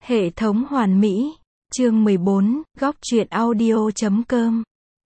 Hệ thống hoàn mỹ. Chương 14, góc truyện audio.com.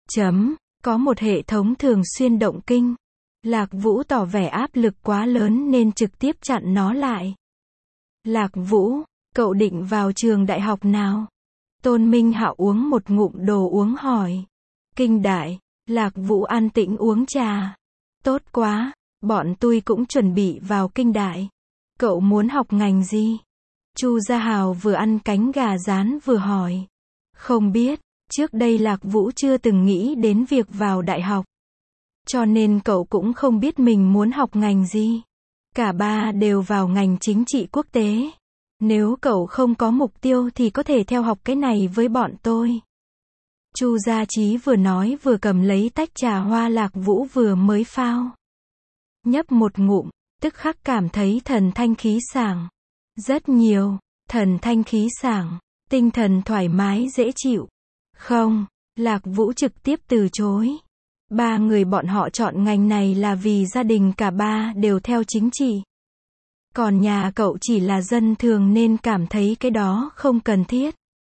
Có một hệ thống thường xuyên động kinh. Lạc Vũ tỏ vẻ áp lực quá lớn nên trực tiếp chặn nó lại. Lạc Vũ, cậu định vào trường đại học nào? Tôn Minh Hạo uống một ngụm đồ uống hỏi. Kinh đại. Lạc Vũ an tĩnh uống trà. Tốt quá, bọn tôi cũng chuẩn bị vào kinh đại. Cậu muốn học ngành gì? Chu Gia Hào vừa ăn cánh gà rán vừa hỏi. Không biết, trước đây Lạc Vũ chưa từng nghĩ đến việc vào đại học. Cho nên cậu cũng không biết mình muốn học ngành gì. Cả ba đều vào ngành chính trị quốc tế. Nếu cậu không có mục tiêu thì có thể theo học cái này với bọn tôi. Chu Gia Chí vừa nói vừa cầm lấy tách trà hoa Lạc Vũ vừa mới phao. Nhấp một ngụm, tức khắc cảm thấy thần thanh khí sảng. Rất nhiều, thần thanh khí sảng, tinh thần thoải mái dễ chịu. Không, Lạc Vũ trực tiếp từ chối. Ba người bọn họ chọn ngành này là vì gia đình cả ba đều theo chính trị. Còn nhà cậu chỉ là dân thường nên cảm thấy cái đó không cần thiết.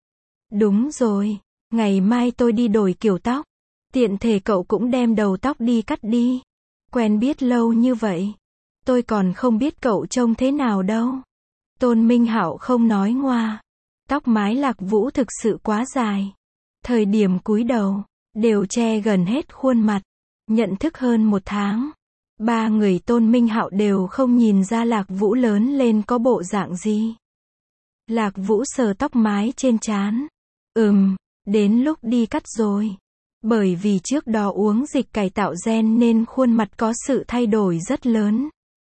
Đúng rồi, ngày mai tôi đi đổi kiểu tóc. Tiện thể cậu cũng đem đầu tóc đi cắt đi. Quen biết lâu như vậy, tôi còn không biết cậu trông thế nào đâu. Tôn Minh Hạo không nói ngoa. Tóc mái Lạc Vũ thực sự quá dài. Thời điểm cúi đầu, đều che gần hết khuôn mặt. Nhận thức hơn một tháng. Ba người Tôn Minh Hạo đều không nhìn ra Lạc Vũ lớn lên có bộ dạng gì. Lạc Vũ sờ tóc mái trên trán. Đến lúc đi cắt rồi. Bởi vì trước đó uống dịch cải tạo gen nên khuôn mặt có sự thay đổi rất lớn.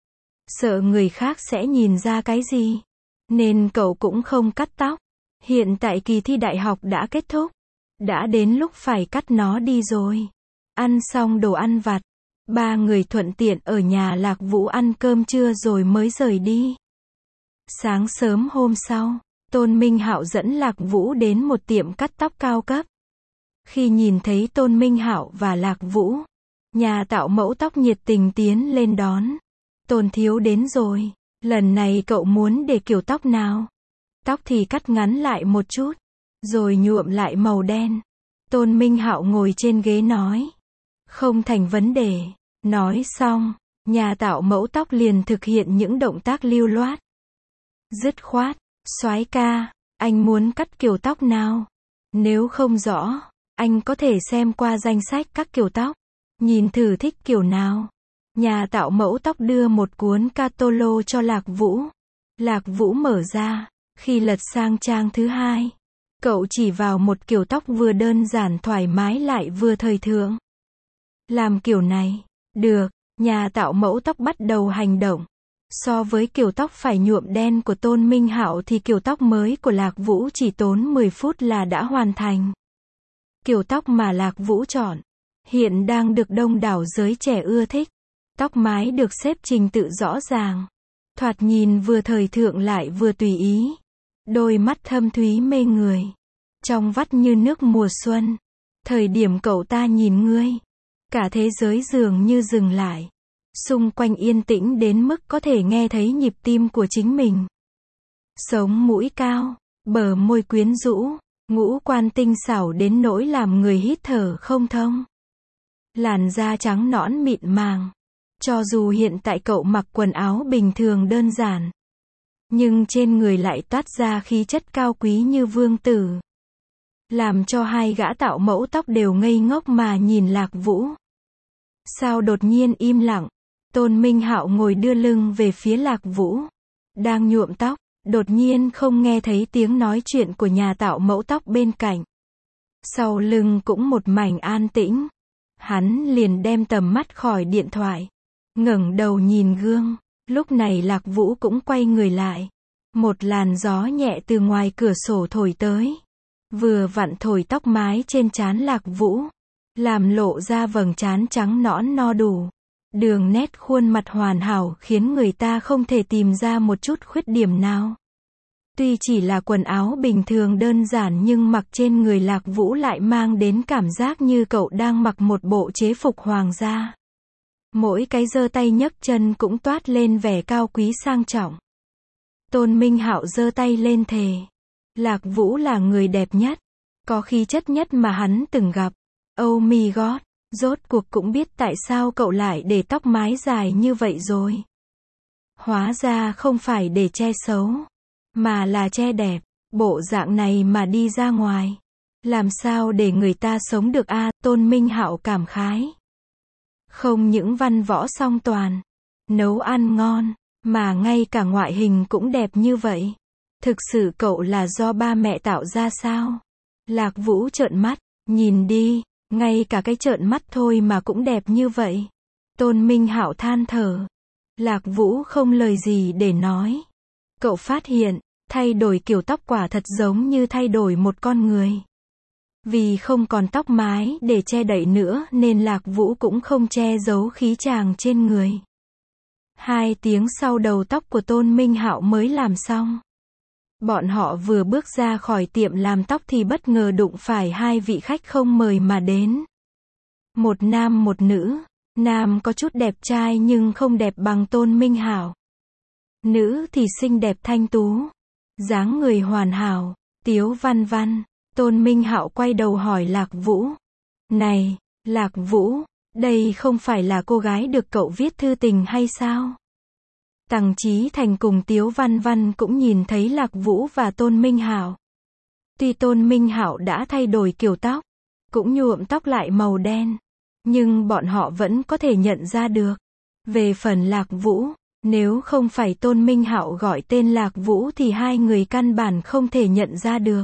Sợ người khác sẽ nhìn ra cái gì. Nên cậu cũng không cắt tóc. Hiện tại kỳ thi đại học đã kết thúc. Đã đến lúc phải cắt nó đi rồi. Ăn xong đồ ăn vặt. Ba người thuận tiện ở nhà Lạc Vũ ăn cơm trưa rồi mới rời đi. Sáng sớm hôm sau, Tôn Minh Hạo dẫn Lạc Vũ đến một tiệm cắt tóc cao cấp. Khi nhìn thấy Tôn Minh Hạo và Lạc Vũ, nhà tạo mẫu tóc nhiệt tình tiến lên đón. Tôn thiếu đến rồi, lần này cậu muốn để kiểu tóc nào? Tóc thì cắt ngắn lại một chút, rồi nhuộm lại màu đen. Tôn Minh Hạo ngồi trên ghế nói. Không thành vấn đề. Nói xong, nhà tạo mẫu tóc liền thực hiện những động tác lưu loát. Dứt khoát, soái ca, anh muốn cắt kiểu tóc nào? Nếu không rõ, anh có thể xem qua danh sách các kiểu tóc. Nhìn thử thích kiểu nào. Nhà tạo mẫu tóc đưa một cuốn catalog cho Lạc Vũ. Lạc Vũ mở ra, khi lật sang trang thứ hai. Cậu chỉ vào một kiểu tóc vừa đơn giản thoải mái lại vừa thời thượng. Làm kiểu này, được, nhà tạo mẫu tóc bắt đầu hành động. So với kiểu tóc phải nhuộm đen của Tôn Minh Hạo thì kiểu tóc mới của Lạc Vũ chỉ tốn 10 phút là đã hoàn thành. Kiểu tóc mà Lạc Vũ chọn, hiện đang được đông đảo giới trẻ ưa thích. Tóc mái được xếp trình tự rõ ràng. Thoạt nhìn vừa thời thượng lại vừa tùy ý. Đôi mắt thâm thúy mê người. Trong vắt như nước mùa xuân. Thời điểm cậu ta nhìn ngươi, cả thế giới dường như dừng lại. Xung quanh yên tĩnh đến mức có thể nghe thấy nhịp tim của chính mình. Sống mũi cao, bờ môi quyến rũ, ngũ quan tinh xảo đến nỗi làm người hít thở không thông. Làn da trắng nõn mịn màng. Cho dù hiện tại cậu mặc quần áo bình thường đơn giản, nhưng trên người lại toát ra khí chất cao quý như vương tử. Làm cho hai gã tạo mẫu tóc đều ngây ngốc mà nhìn Lạc Vũ. Sao đột nhiên im lặng? Tôn Minh Hạo ngồi đưa lưng về phía Lạc Vũ. Đang nhuộm tóc, đột nhiên không nghe thấy tiếng nói chuyện của nhà tạo mẫu tóc bên cạnh. Sau lưng cũng một mảnh an tĩnh. Hắn liền đem tầm mắt khỏi điện thoại. Ngẩng đầu nhìn gương. Lúc này Lạc Vũ cũng quay người lại. Một làn gió nhẹ từ ngoài cửa sổ thổi tới. Vừa vặn thổi tóc mái trên trán Lạc Vũ. Làm lộ ra vầng trán trắng nõn no đủ. Đường nét khuôn mặt hoàn hảo khiến người ta không thể tìm ra một chút khuyết điểm nào. Tuy chỉ là quần áo bình thường đơn giản nhưng mặc trên người Lạc Vũ lại mang đến cảm giác như cậu đang mặc một bộ chế phục hoàng gia. Mỗi cái giơ tay nhấc chân cũng toát lên vẻ cao quý sang trọng. Tôn Minh Hạo giơ tay lên thề, Lạc Vũ là người đẹp nhất, có khí chất nhất mà hắn từng gặp. Oh my god, rốt cuộc cũng biết tại sao cậu lại để tóc mái dài như vậy rồi. Hóa ra không phải để che xấu, mà là che đẹp. Bộ dạng này mà đi ra ngoài, làm sao để người ta sống được a? Tôn Minh Hạo cảm khái. Không những văn võ song toàn, nấu ăn ngon, mà ngay cả ngoại hình cũng đẹp như vậy. Thực sự cậu là do ba mẹ tạo ra sao? Lạc Vũ trợn mắt, nhìn đi, ngay cả cái trợn mắt thôi mà cũng đẹp như vậy. Tôn Minh Hạo than thở. Lạc Vũ không lời gì để nói. Cậu phát hiện, thay đổi kiểu tóc quả thật giống như thay đổi một con người. Vì không còn tóc mái để che đậy nữa nên Lạc Vũ cũng không che giấu khí chàng trên người. 2 tiếng sau đầu tóc của Tôn Minh Hạo mới làm xong. Bọn họ vừa bước ra khỏi tiệm làm tóc thì bất ngờ đụng phải 2 vị khách không mời mà đến. Một nam một nữ, nam có chút đẹp trai nhưng không đẹp bằng Tôn Minh Hạo. Nữ thì xinh đẹp thanh tú, dáng người hoàn hảo, Tiếu Văn Văn. Tôn Minh Hạo quay đầu hỏi Lạc Vũ. Này, Lạc Vũ, đây không phải là cô gái được cậu viết thư tình hay sao? Tằng Chí Thành cùng Tiếu Văn Văn cũng nhìn thấy Lạc Vũ và Tôn Minh Hạo. Tuy Tôn Minh Hạo đã thay đổi kiểu tóc, cũng nhuộm tóc lại màu đen, nhưng bọn họ vẫn có thể nhận ra được. Về phần Lạc Vũ, nếu không phải Tôn Minh Hạo gọi tên Lạc Vũ thì 2 người căn bản không thể nhận ra được.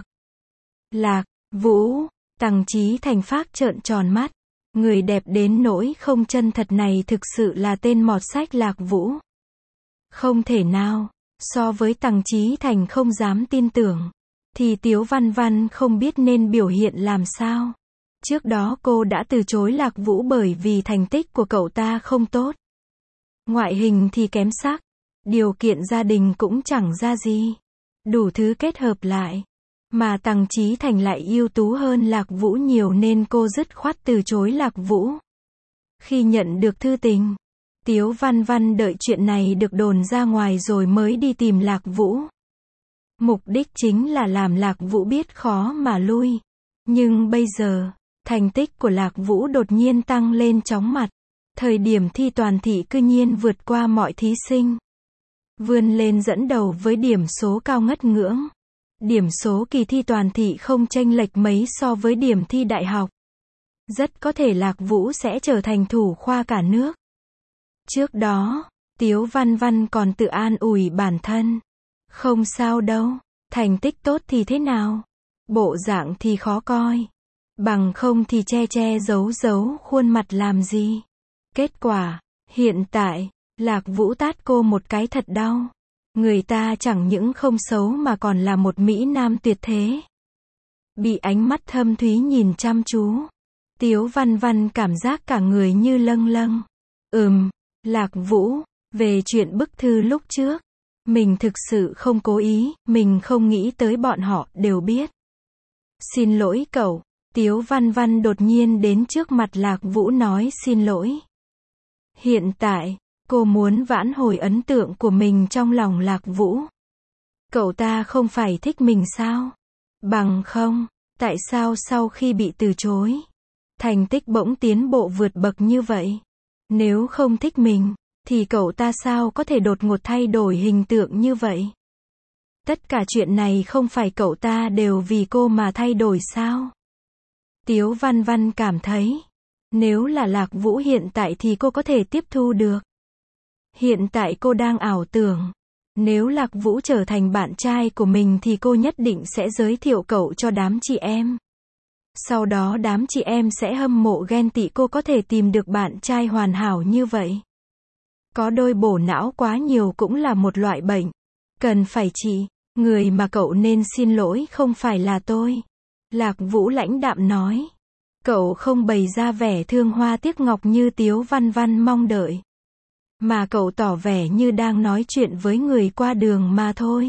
Lạc Vũ, Tằng Chí Thành phát trợn tròn mắt. Người đẹp đến nỗi không chân thật này thực sự là tên mọt sách Lạc Vũ. Không thể nào, so với Tằng Chí Thành không dám tin tưởng, thì Tiếu Văn Văn không biết nên biểu hiện làm sao. Trước đó cô đã từ chối Lạc Vũ bởi vì thành tích của cậu ta không tốt. Ngoại hình thì kém sắc, điều kiện gia đình cũng chẳng ra gì. Đủ thứ kết hợp lại. Mà Tằng Chí Thành lại ưu tú hơn Lạc Vũ nhiều nên cô dứt khoát từ chối Lạc Vũ. Khi nhận được thư tình, Tiếu Văn Văn đợi chuyện này được đồn ra ngoài rồi mới đi tìm Lạc Vũ. Mục đích chính là làm Lạc Vũ biết khó mà lui. Nhưng bây giờ, thành tích của Lạc Vũ đột nhiên tăng lên chóng mặt. Thời điểm thi toàn thị cư nhiên vượt qua mọi thí sinh. Vươn lên dẫn đầu với điểm số cao ngất ngưỡng. Điểm số kỳ thi toàn thị không chênh lệch mấy so với điểm thi đại học. Rất có thể Lạc Vũ sẽ trở thành thủ khoa cả nước. Trước đó, Tiếu Văn Văn còn tự an ủi bản thân. Không sao đâu, thành tích tốt thì thế nào? Bộ dạng thì khó coi. Bằng không thì che che giấu giấu khuôn mặt làm gì? Kết quả, hiện tại, Lạc Vũ tát cô một cái thật đau. Người ta chẳng những không xấu mà còn là một mỹ nam tuyệt thế. Bị ánh mắt thâm thúy nhìn chăm chú, Tiếu Văn Văn cảm giác cả người như lâng lâng. Lạc Vũ, về chuyện bức thư lúc trước, mình thực sự không cố ý, mình không nghĩ tới bọn họ đều biết. Xin lỗi cậu. Tiếu Văn Văn đột nhiên đến trước mặt Lạc Vũ nói xin lỗi. Hiện tại, cô muốn vãn hồi ấn tượng của mình trong lòng Lạc Vũ. Cậu ta không phải thích mình sao? Bằng không, tại sao sau khi bị từ chối, thành tích bỗng tiến bộ vượt bậc như vậy? Nếu không thích mình, thì cậu ta sao có thể đột ngột thay đổi hình tượng như vậy? Tất cả chuyện này không phải cậu ta đều vì cô mà thay đổi sao? Tiếu Văn Văn cảm thấy, nếu là Lạc Vũ hiện tại thì cô có thể tiếp thu được. Hiện tại cô đang ảo tưởng, nếu Lạc Vũ trở thành bạn trai của mình thì cô nhất định sẽ giới thiệu cậu cho đám chị em. Sau đó đám chị em sẽ hâm mộ ghen tị cô có thể tìm được bạn trai hoàn hảo như vậy. Có đôi bổ não quá nhiều cũng là một loại bệnh. Cần phải trị. Người mà cậu nên xin lỗi không phải là tôi. Lạc Vũ lãnh đạm nói. Cậu không bày ra vẻ thương hoa tiếc ngọc như Tiếu Văn Văn mong đợi. Mà cậu tỏ vẻ như đang nói chuyện với người qua đường mà thôi.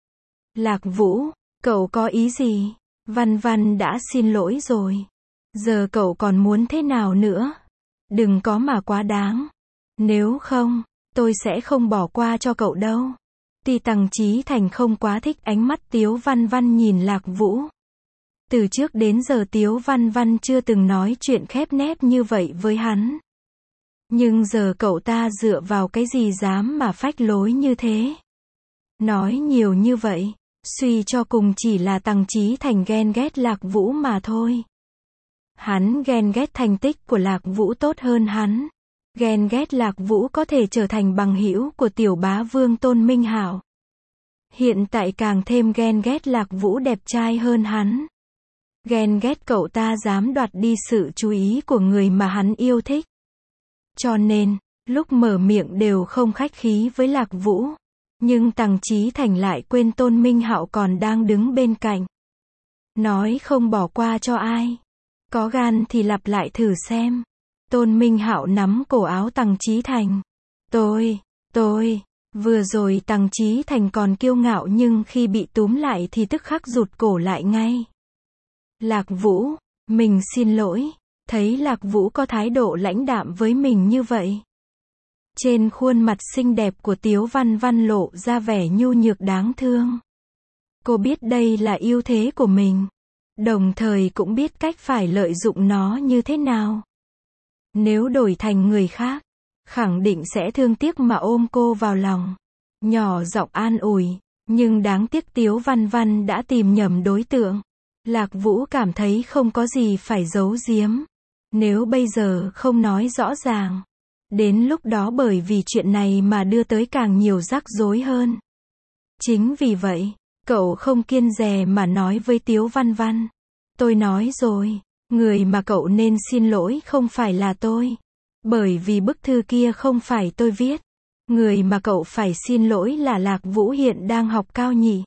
Lạc Vũ, cậu có ý gì? Văn Văn đã xin lỗi rồi. Giờ cậu còn muốn thế nào nữa? Đừng có mà quá đáng. Nếu không, tôi sẽ không bỏ qua cho cậu đâu. Thì Tằng Chí Thành không quá thích ánh mắt Tiếu Văn Văn nhìn Lạc Vũ. Từ trước đến giờ Tiếu Văn Văn chưa từng nói chuyện khép nép như vậy với hắn. Nhưng giờ cậu ta dựa vào cái gì dám mà phách lối như thế? Nói nhiều như vậy, suy cho cùng chỉ là Tằng Chí Thành ghen ghét Lạc Vũ mà thôi. Hắn ghen ghét thành tích của Lạc Vũ tốt hơn hắn. Ghen ghét Lạc Vũ có thể trở thành bằng hữu của tiểu bá vương Tôn Minh Hạo. Hiện tại càng thêm ghen ghét Lạc Vũ đẹp trai hơn hắn. Ghen ghét cậu ta dám đoạt đi sự chú ý của người mà hắn yêu thích. Cho nên, lúc mở miệng đều không khách khí với Lạc Vũ. Nhưng Tằng Chí Thành lại quên Tôn Minh Hạo còn đang đứng bên cạnh. Nói không bỏ qua cho ai. Có gan thì lặp lại thử xem. Tôn Minh Hạo nắm cổ áo Tằng Chí Thành. Tôi, vừa rồi Tằng Chí Thành còn kiêu ngạo nhưng khi bị túm lại thì tức khắc rụt cổ lại ngay. Lạc Vũ, mình xin lỗi. Thấy Lạc Vũ có thái độ lãnh đạm với mình như vậy. Trên khuôn mặt xinh đẹp của Tiếu Văn Văn lộ ra vẻ nhu nhược đáng thương. Cô biết đây là ưu thế của mình. Đồng thời cũng biết cách phải lợi dụng nó như thế nào. Nếu đổi thành người khác, khẳng định sẽ thương tiếc mà ôm cô vào lòng. Nhỏ giọng an ủi, nhưng đáng tiếc Tiếu Văn Văn đã tìm nhầm đối tượng. Lạc Vũ cảm thấy không có gì phải giấu giếm. Nếu bây giờ không nói rõ ràng, đến lúc đó bởi vì chuyện này mà đưa tới càng nhiều rắc rối hơn. Chính vì vậy, cậu không kiêng dè mà nói với Tiếu Văn Văn. Tôi nói rồi, người mà cậu nên xin lỗi không phải là tôi. Bởi vì bức thư kia không phải tôi viết. Người mà cậu phải xin lỗi là Lạc Vũ hiện đang học cao nhị.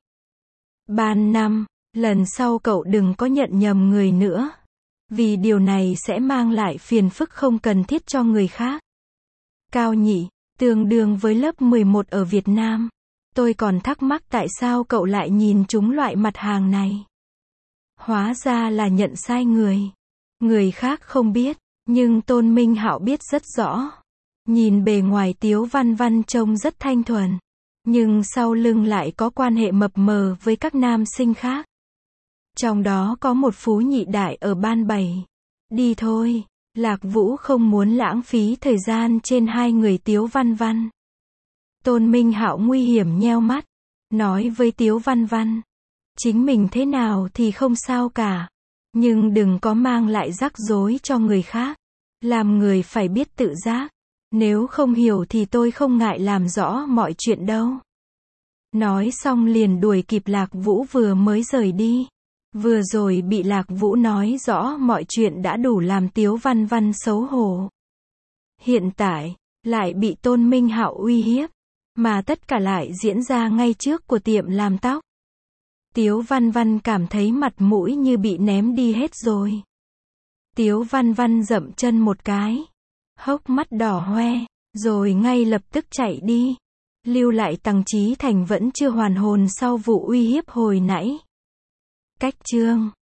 Ban năm, lần sau cậu đừng có nhận nhầm người nữa. Vì điều này sẽ mang lại phiền phức không cần thiết cho người khác. Cao nhị, tương đương với lớp 11 ở Việt Nam. Tôi còn thắc mắc tại sao cậu lại nhìn trúng loại mặt hàng này. Hóa ra là nhận sai người. Người khác không biết, nhưng Tôn Minh Hạo biết rất rõ. Nhìn bề ngoài Tiếu Văn Văn trông rất thanh thuần. Nhưng sau lưng lại có quan hệ mập mờ với các nam sinh khác. Trong đó có một phú nhị đại ở ban 7. Đi thôi, Lạc Vũ không muốn lãng phí thời gian trên hai người Tiếu Văn Văn. Tôn Minh Hạo nguy hiểm nheo mắt, nói với Tiếu Văn Văn. Chính mình thế nào thì không sao cả. Nhưng đừng có mang lại rắc rối cho người khác. Làm người phải biết tự giác. Nếu không hiểu thì tôi không ngại làm rõ mọi chuyện đâu. Nói xong liền đuổi kịp Lạc Vũ vừa mới rời đi. Vừa rồi bị Lạc Vũ nói rõ mọi chuyện đã đủ làm Tiếu Văn Văn xấu hổ. Hiện tại, lại bị Tôn Minh Hạo uy hiếp. Mà tất cả lại diễn ra ngay trước của tiệm làm tóc. Tiếu Văn Văn cảm thấy mặt mũi như bị ném đi hết rồi. Tiếu Văn Văn dậm chân một cái. Hốc mắt đỏ hoe, rồi ngay lập tức chạy đi. Lưu lại Tằng Chí Thành vẫn chưa hoàn hồn sau vụ uy hiếp hồi nãy. Cách chương